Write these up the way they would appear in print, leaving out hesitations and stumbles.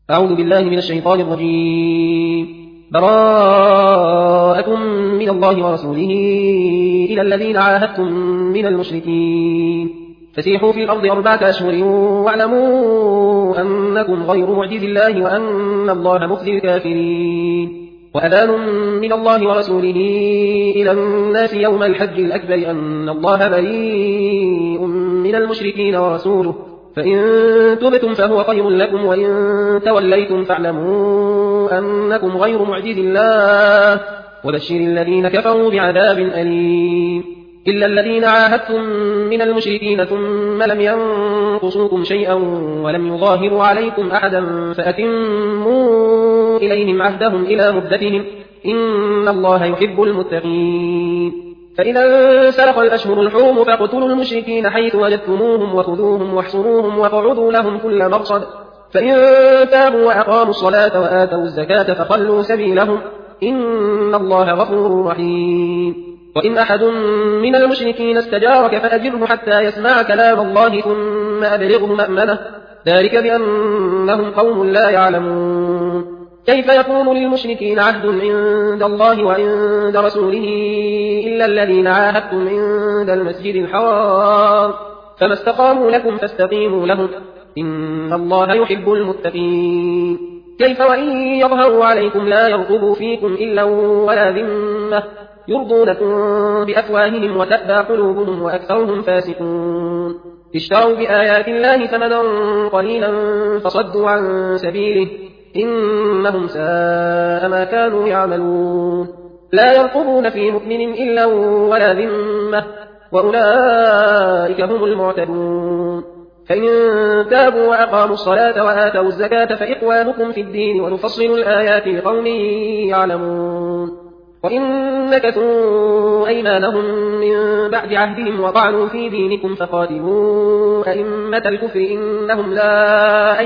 أعوذ بالله من الشيطان الرجيم. براءة من الله ورسوله إلى الذين عاهدتم من المشركين فسيحوا في الأرض 4 أشهر واعلموا أنكم غير معجز الله وأن الله مخزي الكافرين. وأذان من الله ورسوله إلى الناس يوم الحج الأكبر أن الله بريء من المشركين ورسوله فإن تبتم فهو خير لكم وإن توليتم فاعلموا أنكم غير معجز الله وبشر الذين كفروا بعذاب أليم. إلا الذين عاهدتم من المشركين ثم لم ينقصوكم شيئا ولم يظاهروا عليكم أحدا فأتموا إليهم عهدهم إلى مدتهم إن الله يحب المتقين. فإذا انسلخ الأشهر الحرم فاقتلوا المشركين حيث وجدتموهم وخذوهم واحصروهم واقعدوا لهم كل مرصد فإن تابوا وأقاموا الصلاة وآتوا الزكاة فخلوا سبيلهم إن الله غفور رحيم. وإن أحد من المشركين استجارك فأجره حتى يسمع كلام الله ثم أبلغه مأمنه ذلك بأنهم قوم لا يعلمون. كيف يكون للمشركين عهد عند الله وعند رسوله إلا الذين عاهدتم عند المسجد الحرام فما استقاموا لكم فاستقيموا لهم إن الله يحب المتقين. كيف وإن يظهروا عليكم لا يرقبوا فيكم إلا ولا ذمة يرضونكم بأفواههم وتأبى قلوبهم وأكثرهم فاسقون. اشتروا بآيات الله ثمنا قليلا فصدوا عن سبيله إنهم ساء ما كانوا يعملون. لا يرقبون في مؤمن إلا ولا ذمة وأولئك هم المعتدون. فإن تابوا وأقاموا الصلاة وآتوا الزكاة فإخوانكم في الدين ونفصل الآيات لقوم يعلمون. وإن نكثوا أيمانهم من بعد عهدهم وطعنوا في دينكم فقاتلوا أئمة الكفر إنهم لا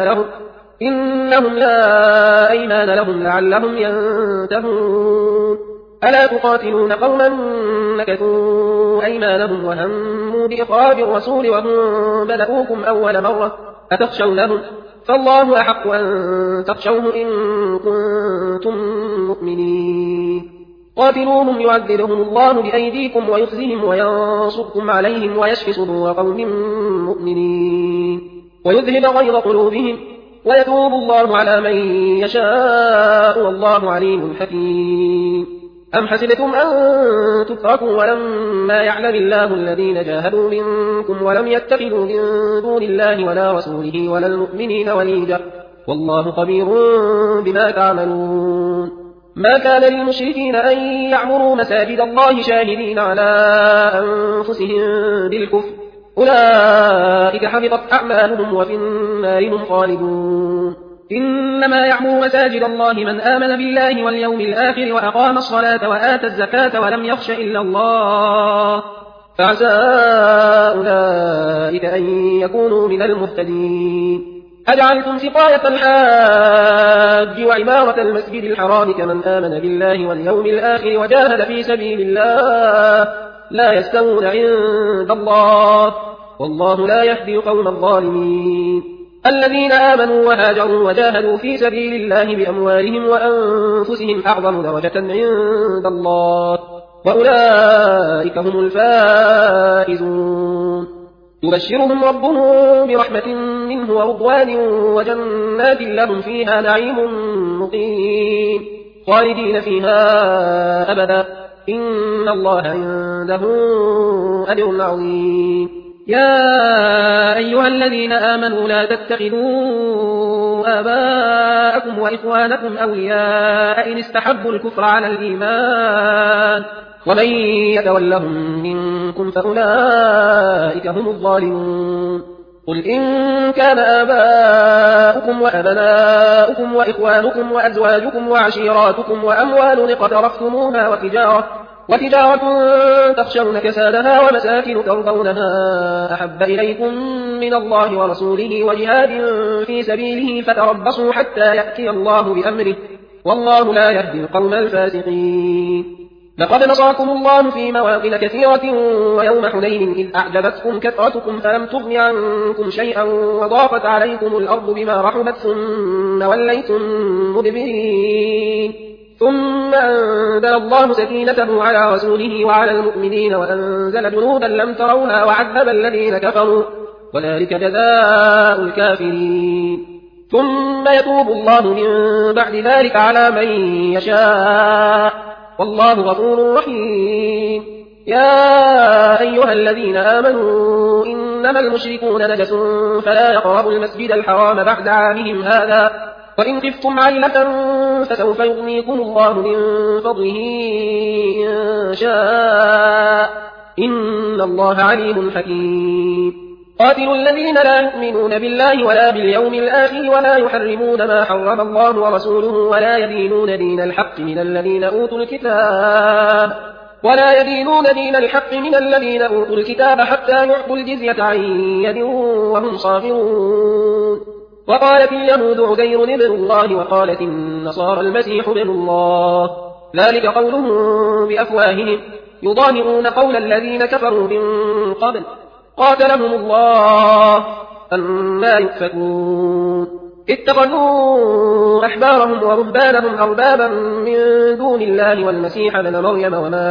أيمان لهم لعلهم ينتهون. ألا تقاتلون قوما نكثوا أيمانهم وهموا بإخراج الرسول وهم بدؤوكم أول مرة أتخشونهم فالله أحق أن تخشوه إن كنتم مؤمنين. قاتلوهم يعذبهم الله بأيديكم ويخزهم وينصركم عليهم ويشفي صدور قوم مؤمنين ويذهب غيظ قلوبهم ويتوب الله على من يشاء والله عليم حكيم. أم حسبتم أن تتركوا ولما يعلم الله الذين جاهدوا منكم ولم يتخذوا من دون الله ولا رسوله ولا المؤمنين وليجا والله خبير بما تعملون. ما كان للمشركين أن يعمروا مساجد الله شاهدين على أنفسهم بالكفر أولئك حبطت أعمالهم وفي النار هم خالدون. إنما يعمر مساجد الله من آمن بالله واليوم الآخر وأقام الصلاة وآتى الزكاة ولم يخش إلا الله فعسى أولئك أن يكونوا من المهتدين. أجعلتم سقاية الحاج وعمارة المسجد الحرام كمن آمن بالله واليوم الآخر وجاهد في سبيل الله لا يستوون عند الله والله لا يهدي القوم الظالمين. الذين آمنوا وهاجروا وجاهدوا في سبيل الله بأموالهم وأنفسهم أعظم درجة عند الله وأولئك هم الفائزون. يبشرهم ربهم برحمة منه ورضوان وجنات لهم فيها نعيم مقيم خالدين فيها أبدا إن الله عنده أجر عظيم. يا أيها الذين آمنوا لا تتخذوا آباءكم وإخوانكم أولياء إن استحبوا الكفر على الإيمان ومن يتولهم منكم فأولئك هم الظالمون. قل إن كان آباؤكم وأبناؤكم وإخوانكم وأزواجكم وعشيراتكم وأموال اقترفتموها وتجارة تخشون كسادها ومساكن ترضونها أحب إليكم من الله ورسوله وجهاد في سبيله فتربصوا حتى يأتي الله بأمره والله لا يهدي القوم الفاسقين. لقد نصركم الله في مواطن كثيرة ويوم حنين إذ أعجبتكم كثرتكم فلم تغن عنكم شيئا وضاقت عليكم الأرض بما رحبت ثم وليتم مدبرين ثم أنزل الله سكينته على رسوله وعلى المؤمنين وأنزل جنودا لم تروها وعذب الذين كفروا وذلك جزاء الكافرين ثم يتوب الله من بعد ذلك على من يشاء والله غفور رحيم يا أيها الذين آمنوا إنما المشركون نجس فلا يقربوا المسجد الحرام بعد عامهم هذا وإن خفتم عيلة فسوف يغنيكم الله من فضله إن شاء إن الله عليم حكيم قاتلوا الذين لا يؤمنون بالله ولا باليوم الآخر ولا يحرمون ما حرم الله ورسوله ولا يدينون دين الحق من الذين أوتوا الكتاب حتى يعطوا الجزية عن يد وهم صاغرون وقالت اليهود عزير ابن الله وقالت النصارى المسيح ابن الله ذلك قولهم بأفواههم يضاهئون قول الذين كفروا من قبل قاتلهم الله أنى يؤفكون اتخذوا أحبارهم ورهبانهم أربابا من دون الله والمسيح ابن مريم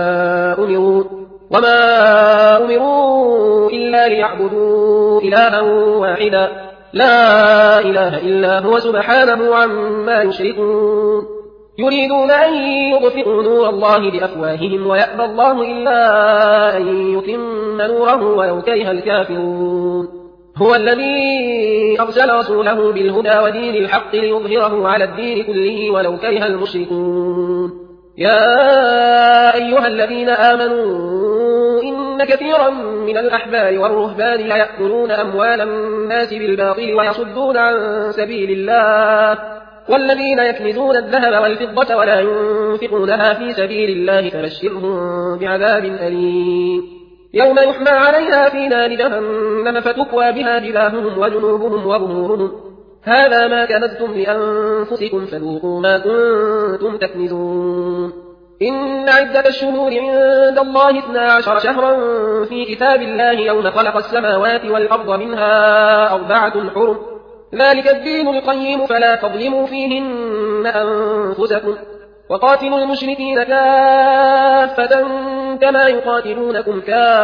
وما أمروا إلا ليعبدوا إلها واحدا لا إله إلا هو سبحانه عما يشركون يريدون أن يطفئوا نور الله بأفواههم ويأبى الله إلا أن يتم نوره ولو كره الكافرون هو الذي أرسل رسوله بالهدى ودين الحق ليظهره على الدين كله ولو كره المشركون يا أيها الذين آمنوا إن كثيرا من الأحبار والرهبان ليأكلون أموال الناس بالباطل ويصدون عن سبيل الله والذين يكنزون الذهب والفضة ولا ينفقونها في سبيل الله فبشرهم بعذاب أليم يوم يحمى عليها في نار جهنم فتكوى بها جباههم وجنوبهم وظهورهم هذا ما كنزتم لأنفسكم فذوقوا ما كنتم تكنزون إن عدة الشهور عند الله 12 شهرا في كتاب الله يوم خلق السماوات والأرض منها 4 حرم ذلك الدين القيم فلا تظلموا فيهن أنفسكم وقاتلوا المشركين كافة كما يقاتلونكم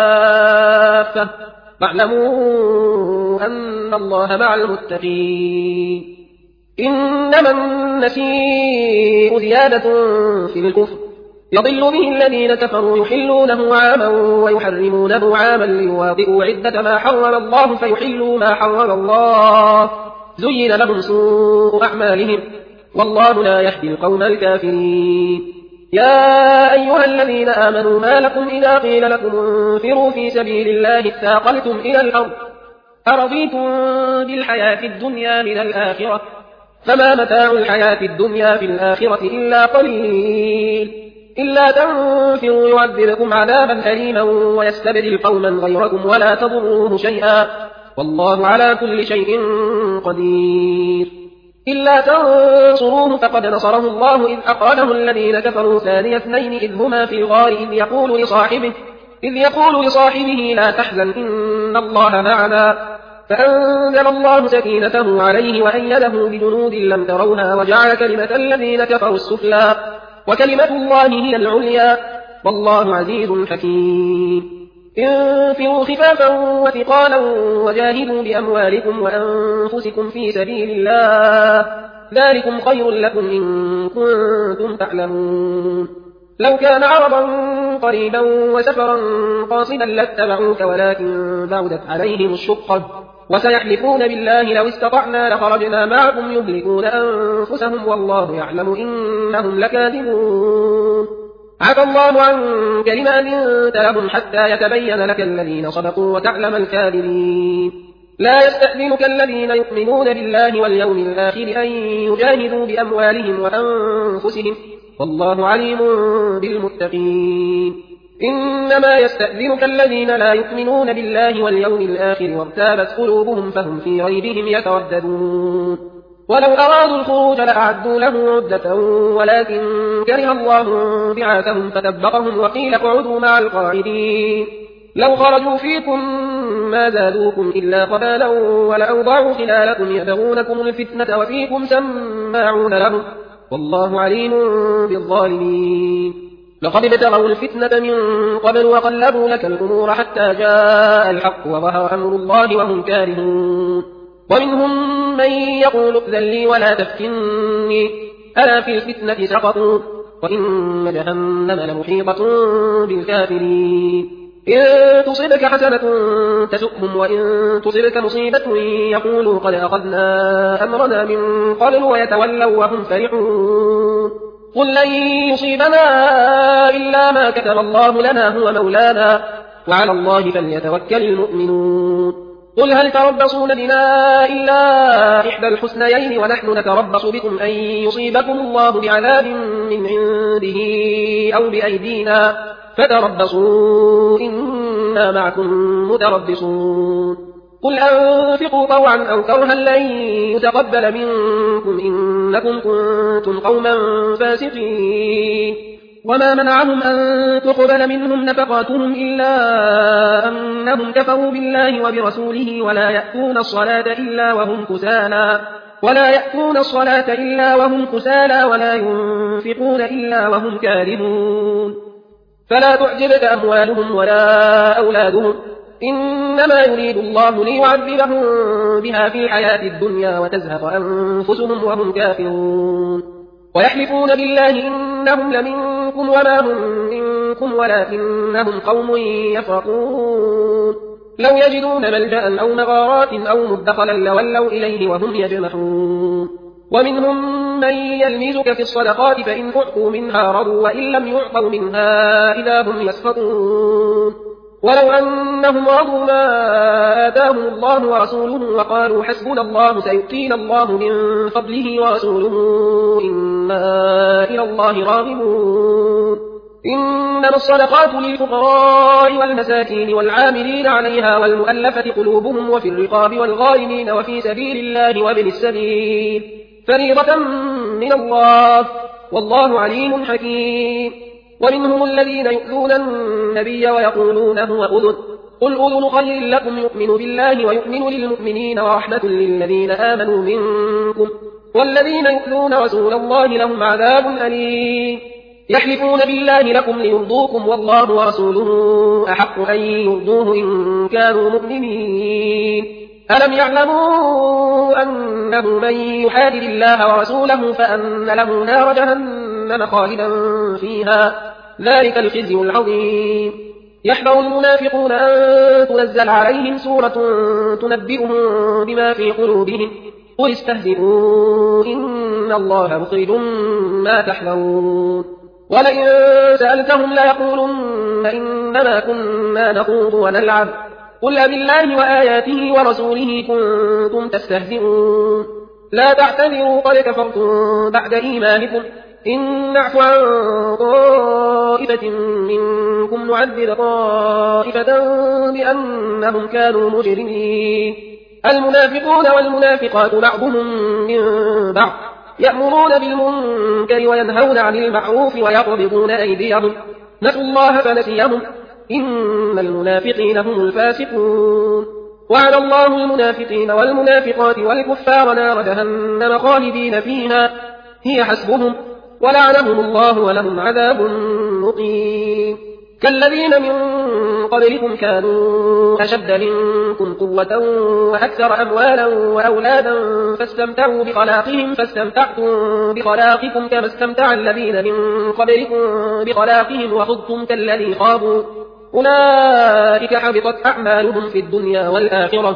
كافة واعلموا أن الله مع المتقين إنما النسيء زيادة في الكفر يضل به الذين كفروا يحلونه عاما ويحرمونه عاما ليواطئوا عدة ما حرم الله فيحلوا ما حرم الله زين لهم سوء أعمالهم والله لا يهدي القوم الكافرين يا أيها الذين آمنوا ما لكم إذا قيل لكم انفروا في سبيل الله اثاقلتم إلى الأرض أرضيتم بالحياة الدنيا من الآخرة فما متاع الحياة الدنيا في الآخرة إلا قليل إلا تنفروا يعذبكم عذابا أليما ويستبدل قوما غيركم ولا تضروه شيئا والله على كل شيء قدير إلا تنصروه فقد نصره الله إذ أخرجه الذين كفروا ثاني اثنين إذ هما في الغار إذ يقول لصاحبه لا تحزن إن الله معنا فأنزل الله سكينته عليه وأيده بجنود لم تروها وجعل كلمة الذين كفروا السفلى وكلمة الله هي العليا والله عزيز حكيم انفروا خفافا وثقالا وجاهدوا بأموالكم وأنفسكم في سبيل الله ذلكم خير لكم إن كنتم تعلمون لو كان عرضا قريبا وسفرا قاصدا لاتبعوك ولكن بعدت عليهم الشقة وسيحلفون بالله لو استطعنا لخرجنا معكم يهلكون أنفسهم والله يعلم إنهم لكاذبون عفى الله عنك لما أذنت لهم حتى يتبين لك الذين صدقوا وتعلم الكاذبين لا يستأذنك الذين يؤمنون بالله واليوم الآخر أن يجاهدوا بأموالهم وأنفسهم والله عليم بالمتقين إنما يستأذنك الذين لا يؤمنون بالله واليوم الآخر وارتابت قلوبهم فهم في ريبهم يترددون ولو أرادوا الخروج لأعدوا له عدة ولكن كره الله بعاثهم فثبطهم وقيل اقعدوا مع القاعدين لو خرجوا فيكم ما زادوكم إلا خبالا ولأوضعوا خلالكم يبغونكم الفتنة وفيكم سماعون لهم والله عليم بالظالمين لقد ابتغوا الفتنة من قبل وقلبوا لك الأمور حتى جاء الحق وظهر أمر الله وهم كارهون ومنهم من يقول ائذن لي ولا تفتني ألا في الفتنة سقطوا وإن جهنم لمحيطة بالكافرين إن تصبك حسنة تسؤهم وإن تصبك مصيبة يقولوا قد أخذنا أمرنا من قبل ويتولوا وهم فرحون قل لن يصيبنا إلا ما كتب الله لنا هو مولانا وعلى الله فليتوكل المؤمنون قل هل تربصون بنا إلا إحدى الحسنيين ونحن نتربص بكم أن يصيبكم الله بعذاب من عنده أو بأيدينا فتربصوا إنا معكم متربصون قل أنفقوا طوعا أو كرها لن يتقبل منكم إنكم كنتم قوما فاسقين وما منعهم أن تقبل منهم نفقاتهم إلا أنهم كفروا بالله وبرسوله ولا يأتون الصلاة إلا وهم كسالى ولا ينفقون إلا وهم كارهون فلا تعجبك أموالهم ولا أولادهم إنما يريد الله ليعذبهم بها في الحياة الدنيا وتزهق أنفسهم وهم كافرون ويحلفون بالله إنهم لمنكم وما هم منكم ولكنهم قوم يفرقون لو يجدون ملجأ أو مغارات أو مدخلا لولوا إليه وهم يجمحون ومنهم من يلمزك في الصدقات فإن أعطوا منها رضوا وإن لم يعطوا منها إذا هم يسخطون ولو أنهم رضوا ما آتاهم الله ورسوله وقالوا حسبنا الله سيؤتينا الله من فضله ورسوله إنا إلى الله راغبون إنما الصدقات للفقراء والمساكين والعاملين عليها والمؤلفة قلوبهم وفي الرقاب والغارمين وفي سبيل الله وابن السبيل فريضة من الله والله عليم حكيم ومنهم الذين يؤذون النبي ويقولون هو أذن قل أذن خير لكم يؤمن بالله ويؤمن للمؤمنين ورحمة للذين آمنوا منكم والذين يؤذون رسول الله لهم عذاب أليم يحلفون بالله لكم ليرضوكم والله ورسوله أحق أن يرضوه إن كانوا مؤمنين ألم يعلموا أنه من يحادد الله ورسوله فأن له نار جهنم خالدا فيها ذلك الخزي العظيم يحذر المنافقون أن تنزل عليهم سورة تنبئهم بما في قلوبهم قل استهزئوا إن الله مخرج ما تحذرون ولئن سألتهم ليقولن إنما كنا نخوض ونلعب قل أبالله وآياته ورسوله كنتم تستهزئون لا تعتذروا قد كفرتم بعد إيمانكم إن نعفو عن طائفة منكم نعذب طائفة بأنهم كانوا مجرمين المنافقون والمنافقات بعضهم من بعض يأمرون بالمنكر وينهون عن المعروف ويقبضون أيديهم نسوا الله فنسيهم إن المنافقين هم الفاسقون وعد الله المنافقين والمنافقات والكفار نار جهنم خالدين فيها هي حسبهم ولعنهم الله ولهم عذاب مقيم كالذين من قبلكم كانوا أشد منكم قوة وأكثر أموالا وأولادا فاستمتعوا بخلاقهم فاستمتعتم بخلاقكم كما استمتع الذين من قبلكم بخلاقهم وخضتم كالذي خاضوا أولئك حبطت أعمالهم في الدنيا والآخرة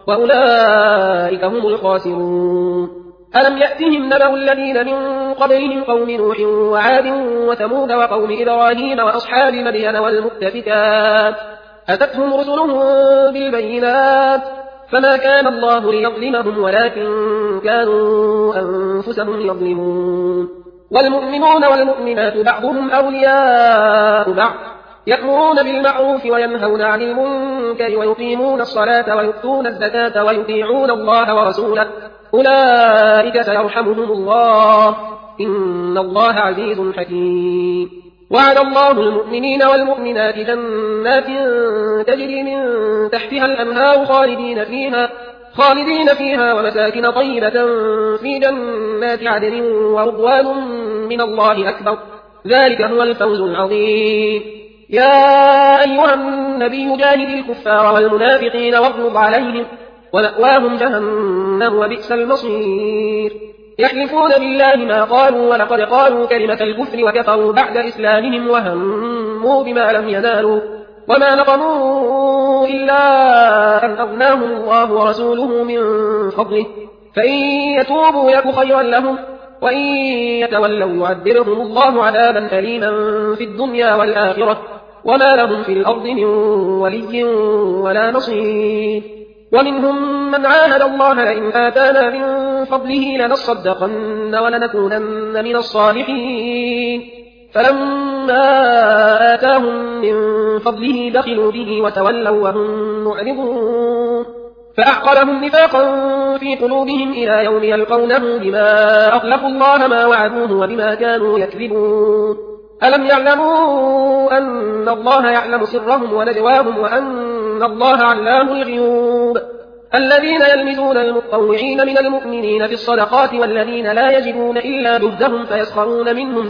وأولئك هم الخاسرون ألم يأتهم نبأ الذين من قبلهم قوم نوح وعاد وثمود وقوم إبراهيم وأصحاب مدين والمؤتفكات أتتهم رسلهم بالبينات فما كان الله ليظلمهم ولكن كانوا أنفسهم يظلمون والمؤمنون والمؤمنات بعضهم أولياء بعض يأمرون بالمعروف وينهون عن المنكر ويقيمون الصلاة ويؤتون الزكاة ويطيعون الله ورسوله أولئك سيرحمهم الله إن الله عزيز حكيم. وعد الله المؤمنين والمؤمنات جنات تجري من تحتها الأنهار خالدين فيها ومساكن طيبة في جنات عدن ورضوان من الله أكبر ذلك هو الفوز العظيم. يا أيها النبي جاهد الكفار والمنافقين واغلظ عليهم ومأواهم جهنم وبئس المصير. يحلفون بالله ما قالوا ولقد قالوا كلمة الكفر وكفروا بعد إسلامهم وهموا بما لم ينالوا وما نقموا إلا أن أغناهم الله ورسوله من فضله فإن يتوبوا يك خيرا لهم وإن يتولوا يعذبهم الله عذابا أليما في الدنيا والآخرة وما لهم في الأرض من ولي ولا نصير. ومنهم من عاهد الله لئن آتانا من فضله لنصدقن ولنكونن من الصالحين فلما آتاهم من فضله بخلوا به وتولوا وهم معرضون فأعقبهم نفاقا في قلوبهم إلى يوم يلقونه بما أخلفوا الله ما وعدوه وبما كانوا يكذبون. ألم يعلموا أن الله يعلم سرهم ونجواهم وأن الله علام الغيوب. الذين يلمزون المطوعين من المؤمنين في الصدقات والذين لا يجدون إلا جهدهم فيسخرون منهم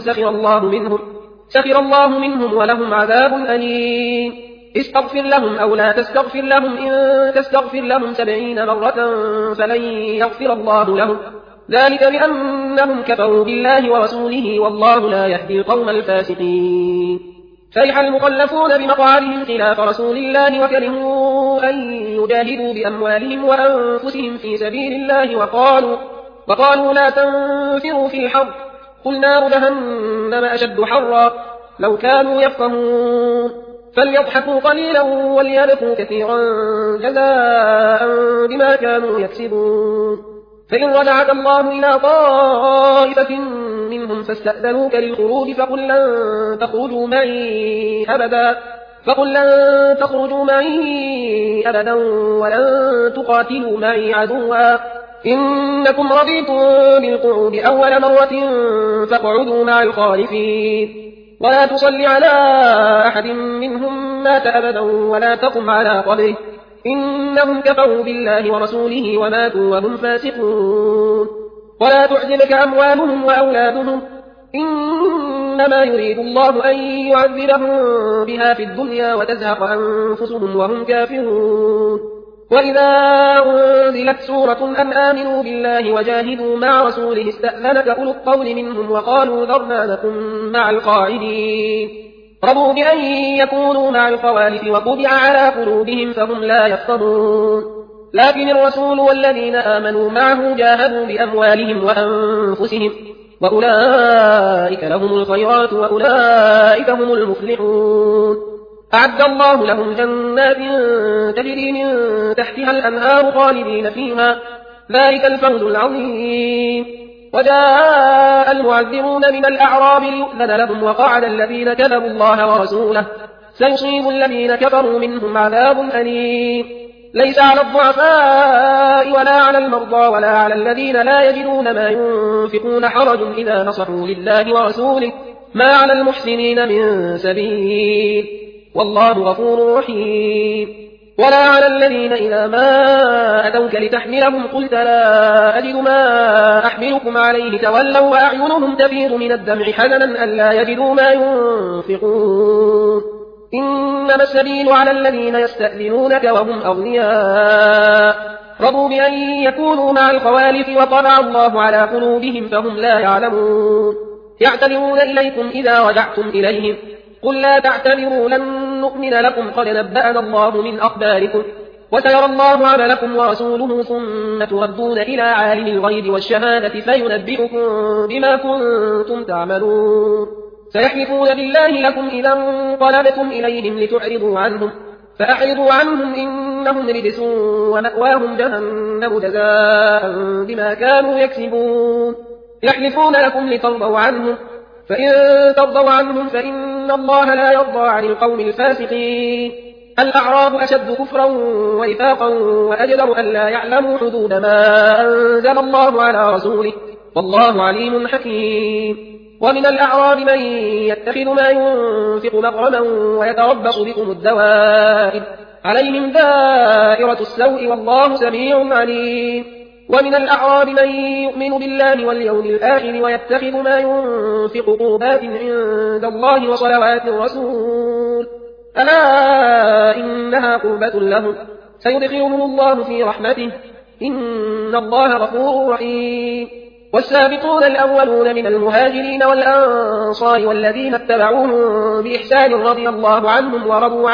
سخر الله منهم ولهم عذاب أليم. استغفر لهم أو لا تستغفر لهم إن تستغفر لهم 70 مرة فلن يغفر الله لهم ذلك بأنهم كفروا بالله ورسوله والله لا يهدي القوم الفاسقين. فرح المخلفون بمقعدهم خلاف رسول الله وكرهوا أن يجاهدوا بأموالهم وأنفسهم في سبيل الله وقالوا لا تنفروا في الحر قل نار جهنم أشد حرا لو كانوا يفقهون فليضحكوا قليلا وليبكوا كثيرا جزاء بما كانوا يكسبون. فإن رجعك الله إلى طائفة منهم فاستأذنوك للخروج فقل لن تخرجوا معي أبدا ولن تقاتلوا معي عدوا إنكم رضيتم بالقعود أول مرة فاقعدوا مع الخالفين ولا تصل على أحد منهم مات أبدا ولا تقم على قبره إنهم كفروا بالله ورسوله وماتوا وهم فاسقون. ولا تعجبك أموالهم وأولادهم إنما يريد الله أن يعذبهم بها في الدنيا وتزهق أنفسهم وهم كافرون. وإذا أنزلت سورة أن آمنوا بالله وجاهدوا مع رسوله استأذنك أولو الطول منهم وقالوا ذرنا نكن مع القاعدين رضوا بأن يكونوا مع الخوالف وطبع على قلوبهم فهم لا يفقهون. لكن الرسول والذين آمنوا معه جاهدوا بأموالهم وأنفسهم وأولئك لهم الخيرات وأولئك هم المفلحون. أعد الله لهم جنات تجري من تحتها الأنهار خالدين فيها ذلك الفوز العظيم. وجاء المعذرون من الأعراب ليؤذن لهم وقعد الذين كذبوا الله ورسوله سيصيب الذين كفروا منهم عذاب أليم. ليس على الضعفاء ولا على المرضى ولا على الذين لا يجدون ما ينفقون حرج إذا نصحوا لله ورسوله ما على المحسنين من سبيل والله غفور رحيم. ولا على الذين إذا ما أتوك لتحملهم قلت لا أجد ما أحملكم عليه تولوا وأعينهم تفيض من الدمع حزنا ألا يجدوا ما ينفقون. إنما السبيل على الذين يستأذنونك وهم أغنياء رضوا بأن يكونوا مع الخوالف وطبع الله على قلوبهم فهم لا يعلمون. يعتذرون إليكم إذا رجعتم إليهم قل لا تعتذروا لن نؤمن لكم قد نبأنا الله من أخباركم وسيرى الله عملكم ورسوله ثم تردون إلى عالم الغيب والشهادة فينبئكم بما كنتم تعملون. سيحلفون بالله لكم إذا انقلبتم إليهم لتعرضوا عنهم فأعرضوا عنهم إنهم رجس ومأواهم جهنم جزاء بما كانوا يكسبون. يحلفون لكم لترضوا عنهم فإن ترضوا عنهم فإن الله لا يرضى عن القوم الفاسقين. الأعراب أشد كفرا ونفاقا وأجدر أن لا يعلموا حدود ما أنزل الله على رسوله والله عليم حكيم. ومن الأعراب من يتخذ ما ينفق مغرما ويتربص بكم الدوائر عليهم دائرة السوء والله سميع عليم. ومن الأعراب من يؤمن بالله واليوم الآخر ويتخذ ما ينفق قربات عند الله وصلوات الرسول ألا إنها قربة لهم سيدخلهم الله في رحمته إن الله غفور رحيم. والسابقون الأولون من المهاجرين والأنصار والذين اتبعوهم بإحسان رضي الله عنهم ورضوا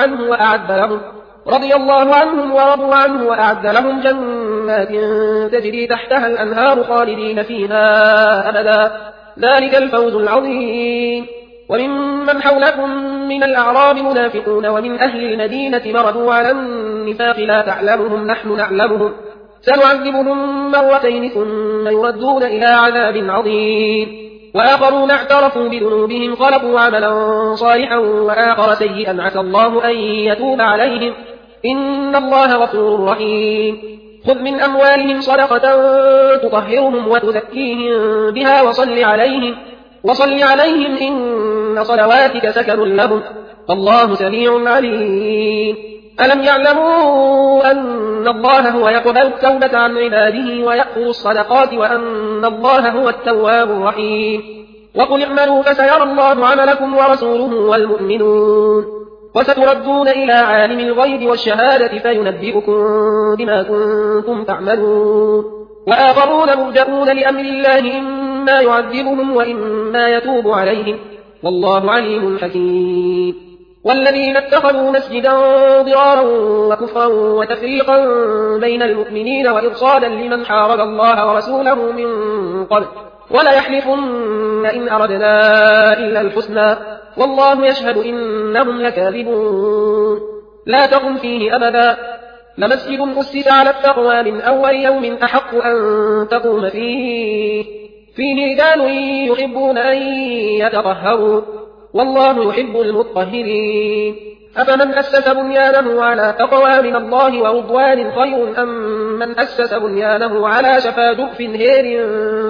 عنه وأعد لهم جنات تجري تحتها الأنهار خالدين فيها أبدا ذلك الفوز العظيم. وممن حولكم من الأعراب منافقون ومن أهل المدينة مردوا على النفاق لا تعلمهم نحن نعلمهم سنعذبهم مرتين ثم يردون إلى عذاب عظيم. وآخرون اعترفوا بذنوبهم خلقوا عملا صالحا وآخر سيئا عسى الله أن يتوب عليهم إن الله غفور رحيم. خذ من أموالهم صدقة تطهرهم وتزكيهم بها وصل عليهم إن صلواتك سكن لهم الله سميع عليم. ألم يعلموا أن الله هو يقبل التوبة عن عباده ويأخذ الصدقات وأن الله هو التواب الرحيم. وقل اعملوا فسيرى الله عملكم ورسوله والمؤمنون وستردون إلى عالم الغيب والشهادة فينبئكم بما كنتم تعملون. وآخرون مرجئون لأمر الله إما يعذبهم وإما يتوب عليهم والله عليم حكيم. والذين اتخذوا مسجدا ضرارا وكفرا وتفريقا بين المؤمنين وإرصادا لمن حارب الله ورسوله من قبل ولا يحلفن إن أردنا إلا الحسنى والله يشهد إنهم لكاذبون. لا تقم فيه أبدا لمسجد أسس على التقوى من أول يوم أحق أن تقوم فيه رجال يحبون أن يتطهروا والله يحب المطهرين. أفمن أسس بنيانه على تقوى من الله ورضوان خير أم من أسس بنيانه على شفا جرف هير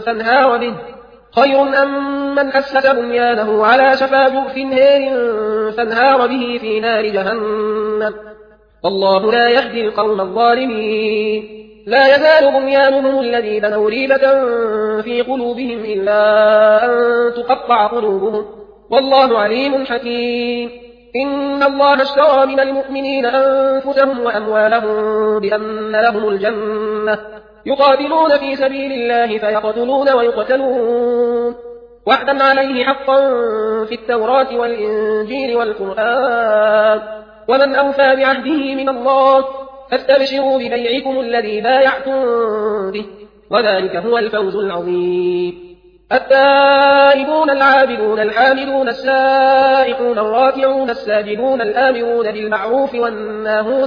فانهار به في نار جهنم والله لا يهدي القوم الظالمين. لا يزال بنيانهم الذي بنوا ريبة في قلوبهم إلا أن تقطع قلوبهم والله عليم حكيم. إن الله اشترى من المؤمنين أنفسهم وأموالهم بأن لهم الجنة يقاتلون في سبيل الله فيقتلون ويقتلون وعدا عليه حقا في التوراة والإنجيل والقرآن ومن أوفى بعهده من الله فاستبشروا ببيعكم الذي بايعتم به وذلك هو الفوز العظيم. التائبون العابدون الحامدون السائحون الراكعون الساجدون الآمرون بالمعروف والناهون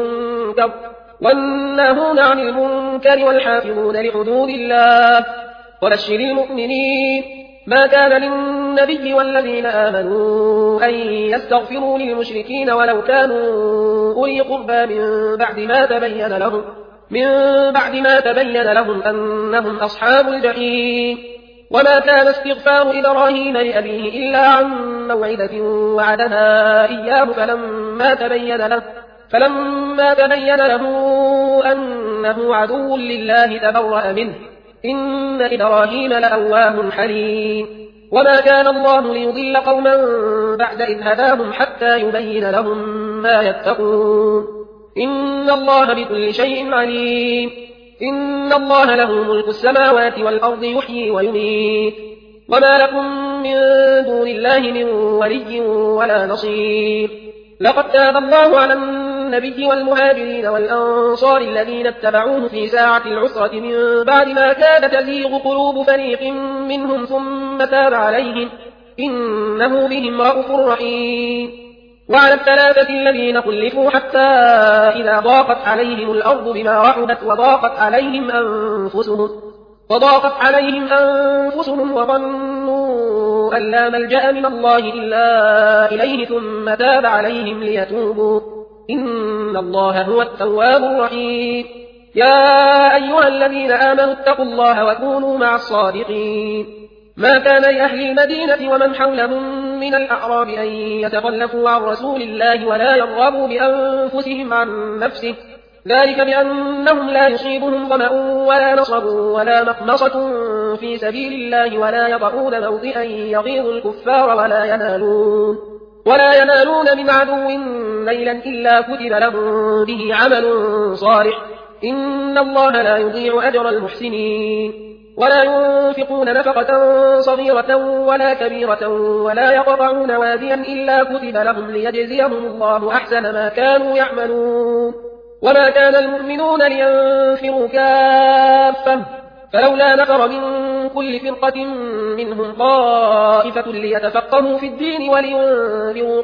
عن المنكر والحافظون لحدود الله وبشر المؤمنين. ما كان للنبي والذين آمنوا أن يستغفروا للمشركين ولو كانوا أولي قربى من بعد ما تبين لهم أنهم أصحاب الجحيم. وما كان استغفار إبراهيم لأبيه إلا عن موعدة وعدها إياه فلما تبين له أنه عدو لله تبرأ منه إن إبراهيم لأواه حليم. وما كان الله ليضل قوما بعد إذ هداهم حتى يبين لهم ما يتقون إن الله بكل شيء عليم. إن الله له ملك السماوات والأرض يحيي ويميت وما لكم من دون الله من ولي ولا نصير. لقد تاب الله على النبي والمهاجرين والأنصار الذين اتبعوه في ساعة العسرة من بعد ما كاد تزيغ قلوب فريق منهم ثم تاب عليهم إنه بهم رءوف رحيم. وعلى الثلاثة الذين خلفوا حتى إذا ضاقت عليهم الأرض بما رحبت وضاقت عليهم أنفسهم وظنوا أن لا ملجأ من الله إلا إليه ثم تاب عليهم ليتوبوا إن الله هو التواب الرحيم يا أيها الذين آمنوا اتقوا الله وكونوا مع الصادقين ما كان لأهل المدينة ومن حولهم من الأعراب أن يتخلفوا عن رسول الله ولا يرغبوا بأنفسهم عن نفسه ذلك بأنهم لا يصيبهم ظمأ ولا نصب ولا مخمصة في سبيل الله ولا يطؤون موطئا يغيظ الكفار ولا ينالون من عدو نيلا إلا كتب لهم به عمل صالح إن الله لا يضيع أجر المحسنين ولا ينفقون نفقة صغيرة ولا كبيرة ولا يقطعون واديا إلا كتب لهم ليجزيهم الله أحسن ما كانوا يعملون وما كان المؤمنون لينفروا كافة فلولا نفر من كل فرقة منهم طائفة ليتفقهوا في الدين ولينذروا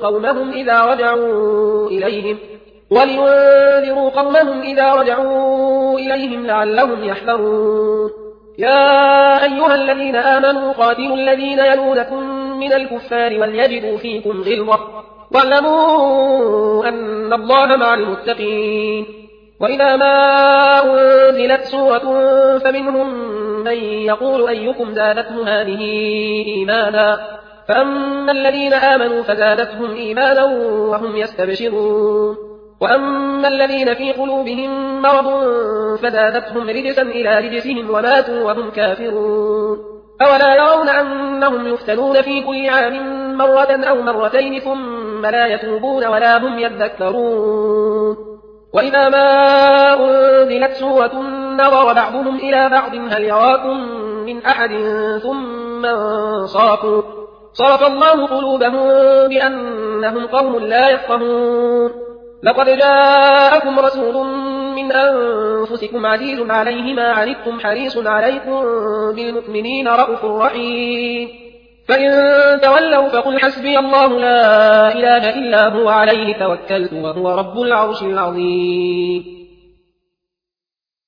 قومهم إذا رجعوا إليهم لعلهم يحذرون يا أيها الذين آمنوا قاتلوا الذين يلونكم من الكفار وليجدوا فيكم غلظة واعلموا أن الله مع المتقين وإذا ما أنزلت سورة فمنهم من يقول أيكم زادته هذه إيمانا فأما الذين آمنوا فزادتهم إيمانا وهم يستبشرون وأما الذين في قلوبهم مرض فزادتهم رجسا إلى رجسهم وماتوا وهم كافرون أولا يرون أنهم يفتنون في كل عام مرة أو مرتين ثم لا يتوبون ولا هم يذكرون وإذا ما أنزلت سورة نظر بعضهم إلى بعض هل يراكم من أحد ثم انصرفوا صرف الله قلوبهم بأنهم قوم لا يفقهون لقد جاءكم رسول من أنفسكم عزيز عليه ما عنتم حريص عليكم بالمؤمنين رءوف رحيم فإن تولوا فقل حسبي الله لا إله إلا هو عليه توكلت وهو رب العرش العظيم